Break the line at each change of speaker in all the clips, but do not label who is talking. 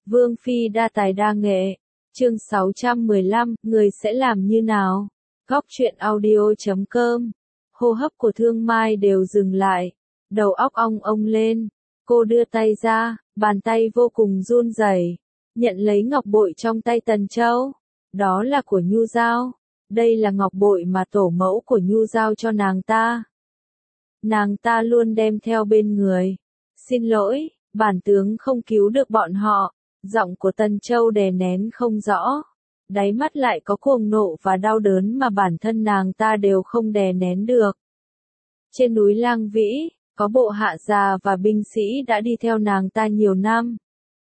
Vương phi đa tài đa nghệ. Chương 615, người sẽ làm như nào? Góc truyện audio.com. Hô hấp của Thương Mai đều dừng lại, đầu óc ong ong lên. Cô đưa tay ra, bàn tay vô cùng run rẩy, nhận lấy ngọc bội trong tay Tần Châu. Đó là của Nhu Giao. Đây là ngọc bội mà tổ mẫu của Nhu Giao cho nàng ta. Nàng ta luôn đem theo bên người. Xin lỗi, bản tướng không cứu được bọn họ. Giọng của Tần Châu đè nén không rõ. Đáy mắt lại có cuồng nộ và đau đớn mà bản thân nàng ta đều không đè nén được. Trên núi Lang Vĩ, có bộ hạ già và binh sĩ đã đi theo nàng ta nhiều năm.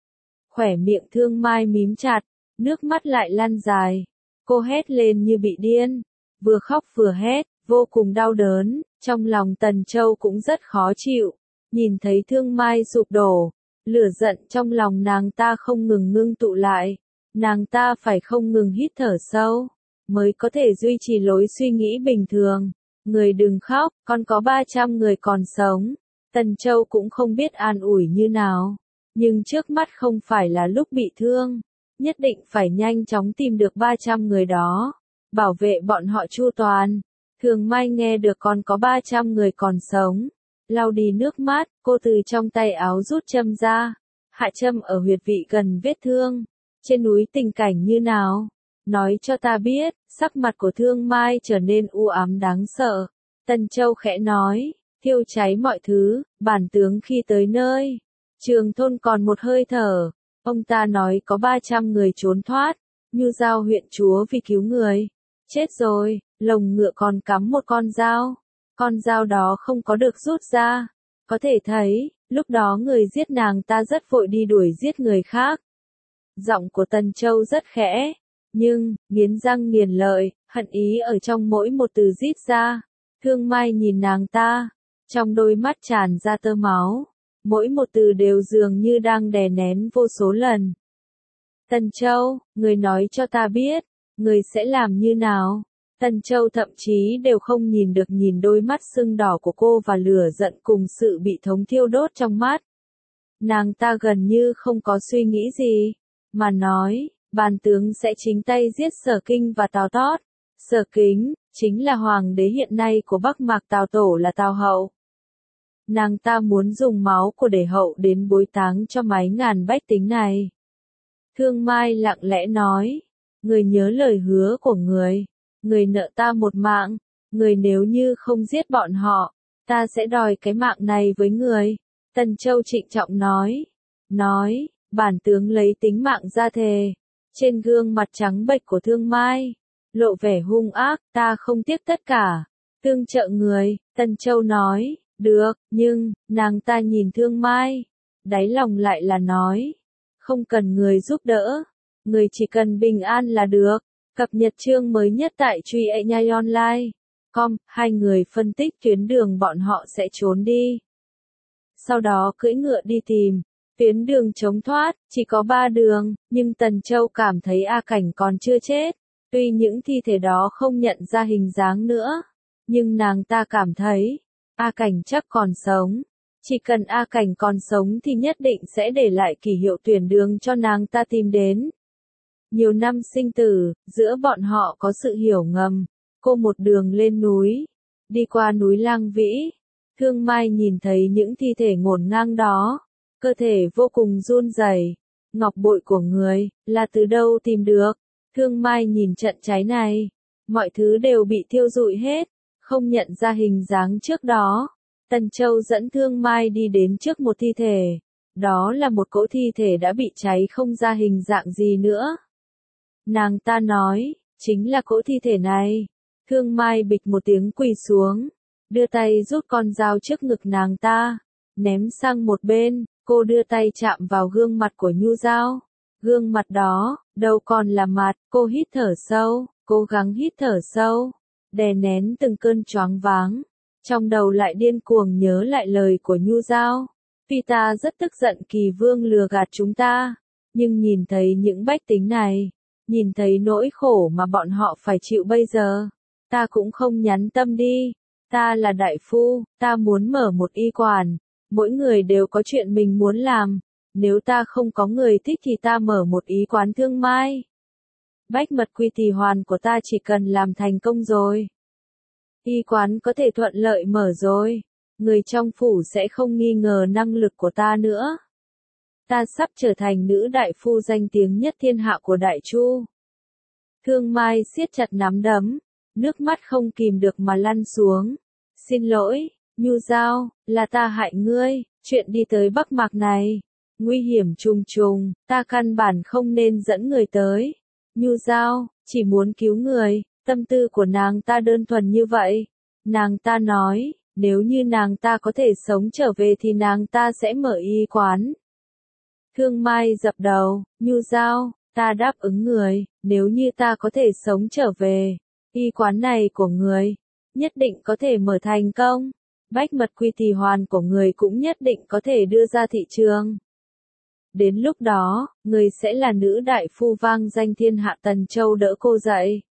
Khỏe miệng Thương Mai mím chặt, nước mắt lại lăn dài. Cô hét lên như bị điên, vừa khóc vừa hét, vô cùng đau đớn. Trong lòng Tần Châu cũng rất khó chịu, nhìn thấy Thương Mai sụp đổ, lửa giận trong lòng nàng ta không ngừng ngưng tụ lại. Nàng ta phải không ngừng hít thở sâu, mới có thể duy trì lối suy nghĩ bình thường. Người đừng khóc, con có 300 người còn sống. Tần Châu cũng không biết an ủi như nào. Nhưng trước mắt không phải là lúc bị thương. Nhất định phải nhanh chóng tìm được 300 người đó. Bảo vệ bọn họ chu toàn. Thường Mai nghe được còn có 300 người còn sống. Lau đi nước mắt, cô từ trong tay áo rút châm ra. Hạ châm ở huyệt vị gần vết thương. Trên núi tình cảnh như nào? Nói cho ta biết. Sắc mặt của Thương Mai trở nên u ám đáng sợ. Tần Châu khẽ nói, thiêu cháy mọi thứ. Bản tướng khi tới nơi Trường Thôn còn một hơi thở. Ông ta nói có 300 người trốn thoát. Nhu Giao huyện chúa vì cứu người chết rồi. Lồng ngựa còn cắm một con dao. Con dao đó không có được rút ra. Có thể thấy, lúc đó người giết nàng ta rất vội đi đuổi giết người khác. Giọng của Tần Châu rất khẽ, nhưng, nghiến răng nghiền lợi, hận ý ở trong mỗi một từ rít ra. Thương Mai nhìn nàng ta, trong đôi mắt tràn ra tơ máu. Mỗi một từ đều dường như đang đè nén vô số lần. Tần Châu, người nói cho ta biết, người sẽ làm như nào? Tần Châu thậm chí đều không nhìn được nhìn đôi mắt sưng đỏ của cô và lửa giận cùng sự bị thống thiêu đốt trong mắt. Nàng ta gần như không có suy nghĩ gì, mà nói, bản tướng sẽ chính tay giết Sở Kinh và Tào Tót. Sở Kính, chính là hoàng đế hiện nay của Bắc Mạc, Tào Tổ là Tào Hậu. Nàng ta muốn dùng máu của Đề Hậu đến bối táng cho mấy ngàn bách tính này. Thương Mai lặng lẽ nói, người nhớ lời hứa của người. Người nợ ta một mạng, người nếu như không giết bọn họ, ta sẽ đòi cái mạng này với người. Tần Châu trịnh trọng nói, bản tướng lấy tính mạng ra thề. Trên gương mặt trắng bệch của Thương Mai, lộ vẻ hung ác, ta không tiếc tất cả, tương trợ người. Tần Châu nói, được, nhưng, nàng ta nhìn Thương Mai, đáy lòng lại là nói, không cần người giúp đỡ, người chỉ cần bình an là được. Cập nhật chương mới nhất tại Truy E Nhai Online. Hai người phân tích tuyến đường bọn họ sẽ trốn đi. Sau đó cưỡi ngựa đi tìm. Tuyến đường chống thoát, chỉ có 3 đường, nhưng Tần Châu cảm thấy A Cảnh còn chưa chết. Tuy những thi thể đó không nhận ra hình dáng nữa, nhưng nàng ta cảm thấy, A Cảnh chắc còn sống. Chỉ cần A Cảnh còn sống thì nhất định sẽ để lại kỷ hiệu tuyển đường cho nàng ta tìm đến. Nhiều năm sinh tử, giữa bọn họ có sự hiểu ngầm. Cô một đường lên núi, đi qua núi Lang Vĩ. Thương Mai nhìn thấy những thi thể ngổn ngang đó, cơ thể vô cùng run rẩy. Ngọc bội của người, là từ đâu tìm được? Thương Mai nhìn trận cháy này, mọi thứ đều bị thiêu rụi hết, không nhận ra hình dáng trước đó. Tần Châu dẫn Thương Mai đi đến trước một thi thể. Đó là một cỗ thi thể đã bị cháy không ra hình dạng gì nữa. Nàng ta nói, chính là cỗ thi thể này. Thương Mai bịch một tiếng quỳ xuống, đưa tay rút con dao trước ngực nàng ta, ném sang một bên. Cô đưa tay chạm vào gương mặt của Nhu Giao. Gương mặt đó, đâu còn là mặt. Cô hít thở sâu, cố gắng hít thở sâu, đè nén từng cơn choáng váng. Trong đầu lại điên cuồng nhớ lại lời của Nhu Giao. Tuy ta rất tức giận Kỳ Vương lừa gạt chúng ta, nhưng nhìn thấy những bách tính này, nhìn thấy nỗi khổ mà bọn họ phải chịu bây giờ, ta cũng không nhắn tâm đi. Ta là đại phu, ta muốn mở một y quản, mỗi người đều có chuyện mình muốn làm, nếu ta không có người thích thì ta mở một y quán thương mai. Bách mật quy tỳ hoàn của ta chỉ cần làm thành công rồi. Y quán có thể thuận lợi mở rồi. Người trong phủ sẽ không nghi ngờ năng lực của ta nữa. Ta sắp trở thành nữ đại phu danh tiếng nhất thiên hạ của Đại Chu. Thương Mai siết chặt nắm đấm, nước mắt không kìm được mà lăn xuống. Xin lỗi, Nhu Giao, là ta hại ngươi, chuyện đi tới Bắc Mạc này. Nguy hiểm trùng trùng, ta căn bản không nên dẫn người tới. Nhu Giao, chỉ muốn cứu người, tâm tư của nàng ta đơn thuần như vậy. Nàng ta nói, nếu như nàng ta có thể sống trở về thì nàng ta sẽ mở y quán. Thương Mai dập đầu, Nhu Giao, ta đáp ứng người, nếu như ta có thể sống trở về, y quán này của người, nhất định có thể mở thành công. Bách mật quy tỳ hoàn của người cũng nhất định có thể đưa ra thị trường. Đến lúc đó, người sẽ là nữ đại phu vang danh thiên hạ. Tần Châu đỡ cô dậy.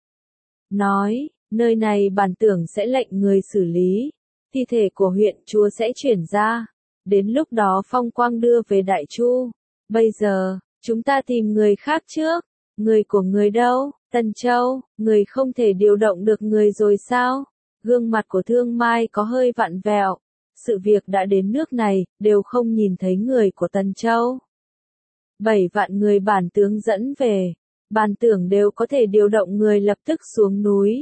Nói, nơi này bản tưởng sẽ lệnh người xử lý. Thi thể của huyện chúa sẽ chuyển ra. Đến lúc đó phong quang đưa về Đại Chu. Bây giờ, chúng ta tìm người khác trước. Người của người đâu? Tần Châu, người không thể điều động được người rồi sao? Gương mặt của Thương Mai có hơi vặn vẹo. Sự việc đã đến nước này, đều không nhìn thấy người của Tần Châu. 7 vạn người bản tướng dẫn về. Bản tưởng đều có thể điều động người lập tức xuống núi.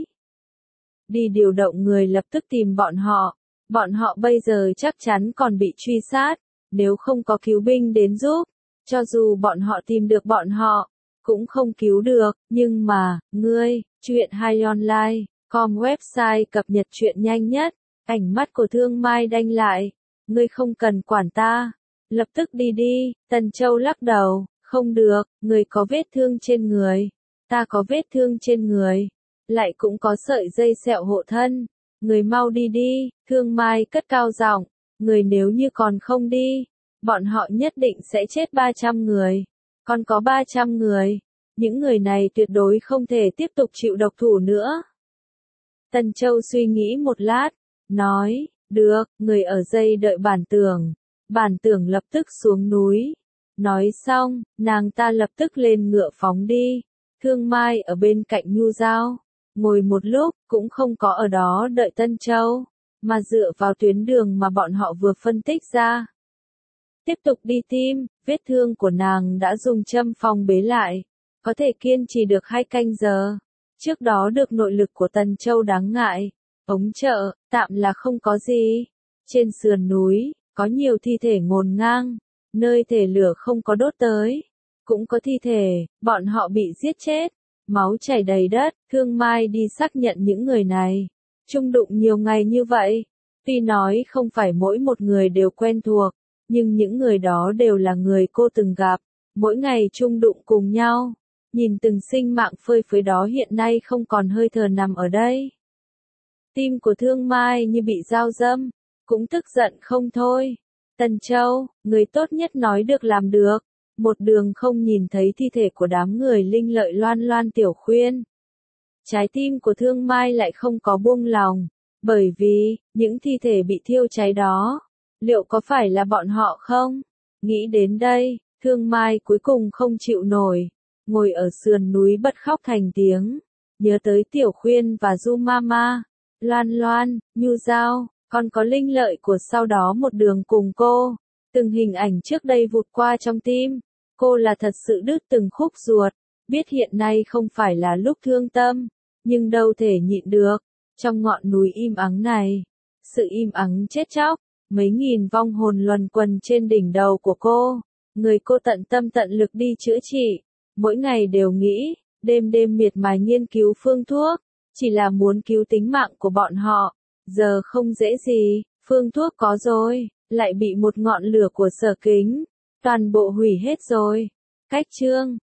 Đi điều động người lập tức tìm bọn họ. Bọn họ bây giờ chắc chắn còn bị truy sát. Nếu không có cứu binh đến giúp, cho dù bọn họ tìm được bọn họ, cũng không cứu được. Nhưng mà, ngươi, chuyện hay online, com website cập nhật chuyện nhanh nhất. Ánh mắt của Thương Mai đanh lại. Ngươi không cần quản ta. Lập tức đi đi. Tần Châu lắc đầu. Không được, người có vết thương trên người. Ta có vết thương trên người. Lại cũng có sợi dây sẹo hộ thân. Người mau đi đi. Thương Mai cất cao giọng. Người nếu như còn không đi, bọn họ nhất định sẽ chết 300 người. Còn có 300 người. Những người này tuyệt đối không thể tiếp tục chịu độc thủ nữa. Tần Châu suy nghĩ một lát. Nói, được, người ở dây đợi bản tưởng. Bản tưởng lập tức xuống núi. Nói xong, nàng ta lập tức lên ngựa phóng đi. Thương Mai ở bên cạnh Nhu Giao. Ngồi một lúc, cũng không có ở đó đợi Tân Châu. Mà dựa vào tuyến đường mà bọn họ vừa phân tích ra. Tiếp tục đi tim, vết thương của nàng đã dùng châm phong bế lại. Có thể kiên trì được 2 canh giờ. Trước đó được nội lực của Tần Châu đáng ngại. Ống trợ, tạm là không có gì. Trên sườn núi, có nhiều thi thể ngổn ngang. Nơi thể lửa không có đốt tới. Cũng có thi thể, bọn họ bị giết chết. Máu chảy đầy đất. Thương Mai đi xác nhận những người này. Chung đụng nhiều ngày như vậy. Tuy nói không phải mỗi một người đều quen thuộc. Nhưng những người đó đều là người cô từng gặp. Mỗi ngày chung đụng cùng nhau. Nhìn từng sinh mạng phơi phới đó hiện nay không còn hơi thở nằm ở đây. Tim của Thương Mai như bị dao dâm. Cũng tức giận không thôi. Tần Châu, người tốt nhất nói được làm được. Một đường không nhìn thấy thi thể của đám người linh lợi Loan Loan Tiểu Khuyên. Trái tim của Thương Mai lại không có buông lòng. Bởi vì, những thi thể bị thiêu cháy đó, liệu có phải là bọn họ không? Nghĩ đến đây, Thương Mai cuối cùng không chịu nổi. Ngồi ở sườn núi bật khóc thành tiếng. Nhớ tới Tiểu Khuyên và Du Mama. Loan Loan, Nhu Giao. Còn có linh lợi của sau đó một đường cùng cô. Từng hình ảnh trước đây vụt qua trong tim. Cô là thật sự đứt từng khúc ruột. Biết hiện nay không phải là lúc thương tâm. Nhưng đâu thể nhịn được. Trong ngọn núi im ắng này. Sự im ắng chết chóc. Mấy nghìn vong hồn luẩn quẩn trên đỉnh đầu của cô. Người cô tận tâm tận lực đi chữa trị. Mỗi ngày đều nghĩ. Đêm đêm miệt mài nghiên cứu phương thuốc. Chỉ là muốn cứu tính mạng của bọn họ. Giờ không dễ gì, phương thuốc có rồi, lại bị một ngọn lửa của Sở Kính, toàn bộ hủy hết rồi. Cách chương